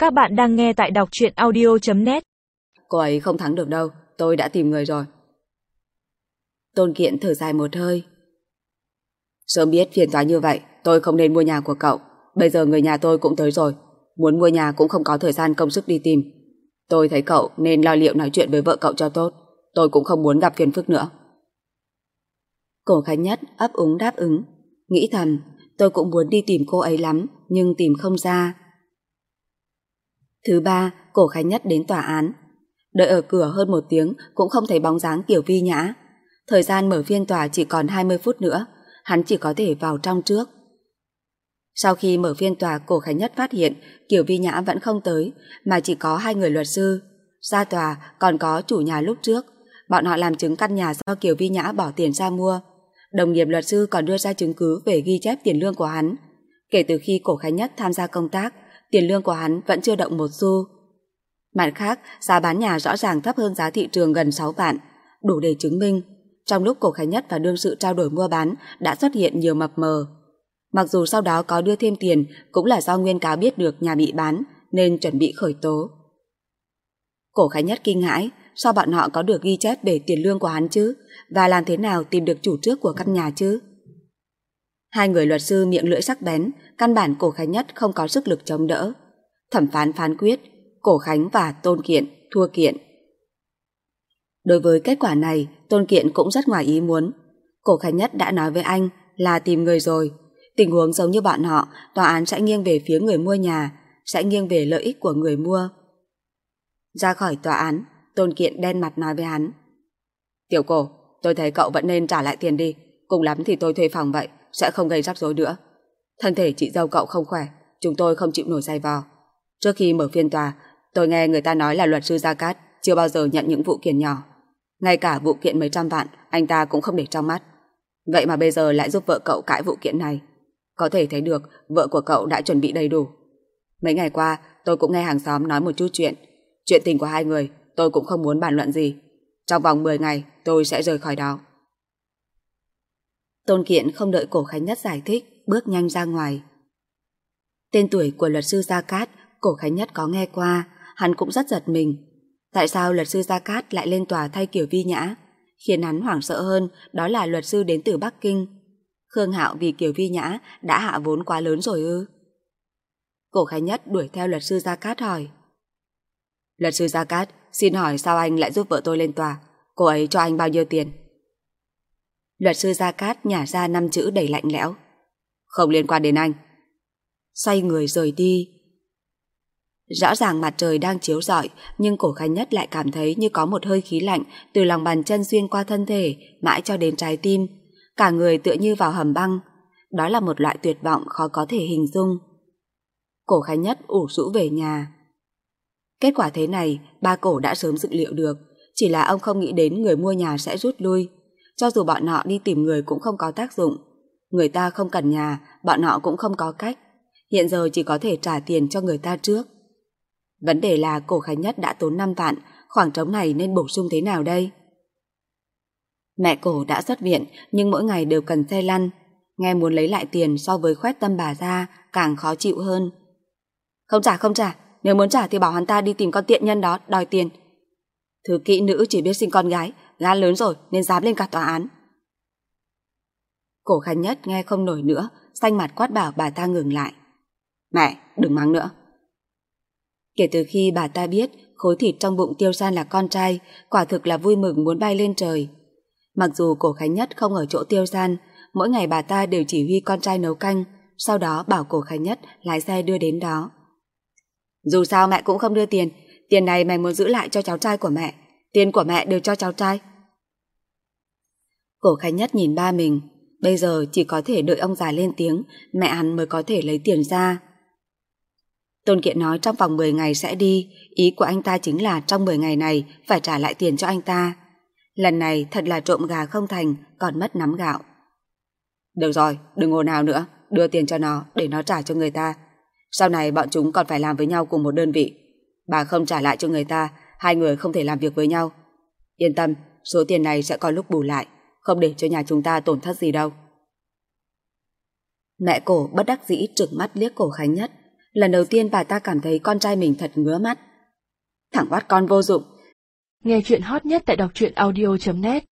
Các bạn đang nghe tại đọc truyện audio.net. Cô ấy không thắng được đâu, tôi đã tìm người rồi. Tôn Kiện thở dài một hơi. Sớm biết phiền toái như vậy, tôi không nên mua nhà của cậu. Bây giờ người nhà tôi cũng tới rồi, muốn mua nhà cũng không có thời gian công sức đi tìm. Tôi thấy cậu nên lo liệu nói chuyện với vợ cậu cho tốt. Tôi cũng không muốn gặp phiền phức nữa. Cổ Khánh Nhất ấp úng đáp ứng, nghĩ thầm, tôi cũng muốn đi tìm cô ấy lắm, nhưng tìm không ra. Thứ ba, Cổ Khánh Nhất đến tòa án. Đợi ở cửa hơn 1 tiếng cũng không thấy bóng dáng Kiều Vi Nhã. Thời gian mở phiên tòa chỉ còn 20 phút nữa, hắn chỉ có thể vào trong trước. Sau khi mở phiên tòa, Cổ Khánh Nhất phát hiện Kiều Vi Nhã vẫn không tới, mà chỉ có 2 người luật sư. Ra tòa còn có chủ nhà lúc trước, bọn họ làm chứng căn nhà do Kiều Vi Nhã bỏ tiền ra mua. Đồng nghiệp luật sư còn đưa ra chứng cứ về ghi chép tiền lương của hắn. Kể từ khi Cổ Khánh Nhất tham gia công tác, tiền lương của hắn vẫn chưa động một xu. Mặt khác, giá bán nhà rõ ràng thấp hơn giá thị trường gần 6 vạn, đủ để chứng minh trong lúc Cổ Khánh Nhất và đương sự trao đổi mua bán đã xuất hiện nhiều mập mờ. Mặc dù sau đó có đưa thêm tiền, cũng là do nguyên cáo biết được nhà bị bán nên chuẩn bị khởi tố. Cổ Khánh Nhất kinh hãi, sao bọn họ có được ghi chép về tiền lương của hắn chứ, và làm thế nào tìm được chủ trước của căn nhà chứ? 2 người luật sư miệng lưỡi sắc bén, căn bản Cổ Khánh Nhất không có sức lực chống đỡ. Thẩm phán phán quyết, Cổ Khánh và Tôn Kiện thua kiện. Đối với kết quả này, Tôn Kiện cũng rất ngoài ý muốn. Cổ Khánh Nhất đã nói với anh là tìm người rồi. Tình huống giống như bọn họ, tòa án sẽ nghiêng về phía người mua nhà, sẽ nghiêng về lợi ích của người mua. Ra khỏi tòa án, Tôn Kiện đen mặt nói với hắn. Tiểu Cổ, tôi thấy cậu vẫn nên trả lại tiền đi, cùng lắm thì tôi thuê phòng vậy, sẽ không gây rắc rối nữa. Thân thể chị dâu cậu không khỏe, chúng tôi không chịu nổi dày vò. Trước khi mở phiên tòa, tôi nghe người ta nói là luật sư Gia Cát chưa bao giờ nhận những vụ kiện nhỏ. Ngay cả vụ kiện mấy trăm vạn, anh ta cũng không để trong mắt. Vậy mà bây giờ lại giúp vợ cậu cãi vụ kiện này. Có thể thấy được vợ của cậu đã chuẩn bị đầy đủ. Mấy ngày qua, tôi cũng nghe hàng xóm nói một chút chuyện. Chuyện tình của 2 người, tôi cũng không muốn bàn luận gì. Trong vòng 10 ngày, tôi sẽ rời khỏi đó. Tôn Kiện không đợi Cổ Khánh Nhất giải thích, bước nhanh ra ngoài. Tên tuổi của luật sư Gia Cát, Cổ Khánh Nhất có nghe qua, hắn cũng rất giật mình. Tại sao luật sư Gia Cát lại lên tòa thay Kiều Vi Nhã? Khiến hắn hoảng sợ hơn, đó là luật sư đến từ Bắc Kinh. Khương Hạo vì Kiều Vi Nhã đã hạ vốn quá lớn rồi ư? Cổ Khánh Nhất đuổi theo luật sư Gia Cát hỏi. Luật sư Gia Cát, xin hỏi sao anh lại giúp vợ tôi lên tòa? Cô ấy cho anh bao nhiêu tiền? Luật sư Gia Cát nhả ra 5 chữ đầy lạnh lẽo. Không liên quan đến anh. Xoay người rời đi. Rõ ràng mặt trời đang chiếu rọi, nhưng Cổ Khánh Nhất lại cảm thấy như có một hơi khí lạnh từ lòng bàn chân xuyên qua thân thể, mãi cho đến trái tim. Cả người tựa như vào hầm băng. Đó là một loại tuyệt vọng khó có thể hình dung. Cổ Khánh Nhất ủ rũ về nhà. Kết quả thế này, ba Cổ đã sớm dự liệu được, chỉ là ông không nghĩ đến người mua nhà sẽ rút lui. Cho dù bọn họ đi tìm người cũng không có tác dụng. Người ta không cần nhà, bọn họ cũng không có cách. Hiện giờ chỉ có thể trả tiền cho người ta trước. Vấn đề là Cổ Khánh Nhất đã tốn 5 vạn, khoảng trống này nên bổ sung thế nào đây? Mẹ Cổ đã xuất viện, nhưng mỗi ngày đều cần xe lăn. Nghe muốn lấy lại tiền so với khoét tâm bà ra càng khó chịu hơn. Không trả, nếu muốn trả thì bảo hắn ta đi tìm con tiện nhân đó đòi tiền. Thứ kỹ nữ chỉ biết sinh con gái, gan lớn rồi nên dám lên cả tòa án. Cổ Khánh Nhất nghe không nổi nữa, xanh mặt quát bảo bà ta ngừng lại. Mẹ, đừng mắng nữa. Kể từ khi bà ta biết khối thịt trong bụng Tiêu San là con trai, quả thực là vui mừng muốn bay lên trời. Mặc dù Cổ Khánh Nhất không ở chỗ Tiêu San, mỗi ngày bà ta đều chỉ huy con trai nấu canh, sau đó bảo Cổ Khánh Nhất lái xe đưa đến đó. Dù sao mẹ cũng không đưa tiền, tiền này mẹ muốn giữ lại cho cháu trai của mẹ, tiền của mẹ đều cho cháu trai. Cổ Khánh Nhất nhìn ba mình, bây giờ chỉ có thể đợi ông già lên tiếng, mẹ hắn mới có thể lấy tiền ra. Tôn Kiện nói trong vòng 10 ngày sẽ đi, ý của anh ta chính là trong 10 ngày này phải trả lại tiền cho anh ta. Lần này thật là trộm gà không thành, còn mất nắm gạo. Được rồi, đừng ồn ào nữa, đưa tiền cho nó để nó trả cho người ta. Sau này bọn chúng còn phải làm với nhau cùng một đơn vị. Bà không trả lại cho người ta, 2 người không thể làm việc với nhau. Yên tâm, số tiền này sẽ có lúc bù lại, không để cho nhà chúng ta tổn thất gì đâu. Mẹ Cổ bất đắc dĩ trừng mắt liếc Cổ Khánh Nhất. Lần đầu tiên bà ta cảm thấy con trai mình thật ngứa mắt. Thằng oát con vô dụng. Nghe chuyện hot nhất tại đọc truyện audio.net